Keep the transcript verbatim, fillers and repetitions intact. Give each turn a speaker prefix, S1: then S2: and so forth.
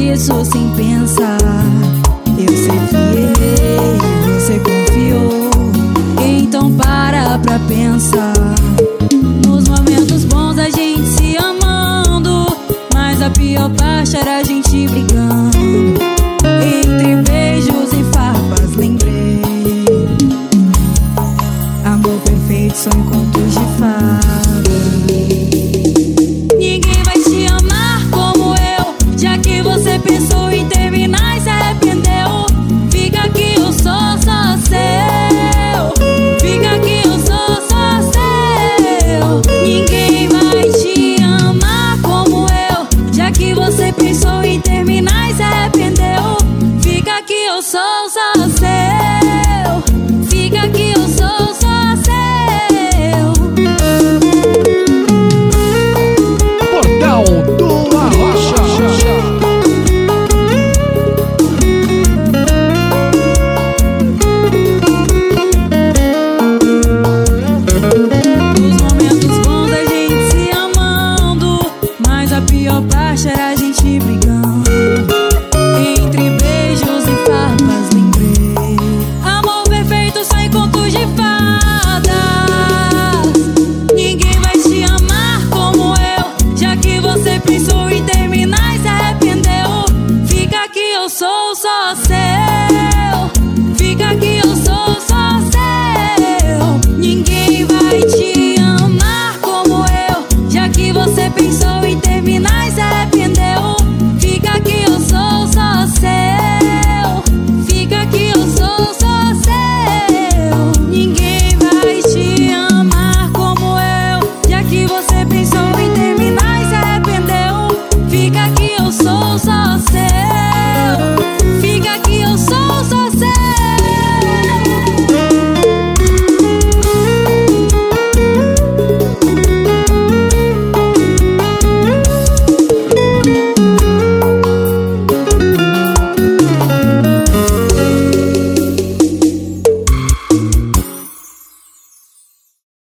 S1: isso sem pensar. Eu sei que errei, você confiou. Então para pra pensar. Nos momentos bons a gente se amando, mas a pior parte era a gente brigando. Entre beijos e farpas lembrei. Amor perfeito são encontros de fadas. Ninguém vai te amar como eu, já que você pensou em terminar e se arrependeu. Fica que eu sou só seu. Fica que eu sou só seu. Ninguém vai te amar como eu, já que você pensou em terminar e se arrependeu. Fica que eu sou só seu. Fica que eu sou só seu.
S2: Portal do Arrocha.
S1: Nos momentos bons a gente se amando, mas a pior parte era a gente brigando. Entre beijos e farpas lembrei. Amor perfeito só em contos de fadas. Ninguém vai te amar como eu, já que você pensou em terminar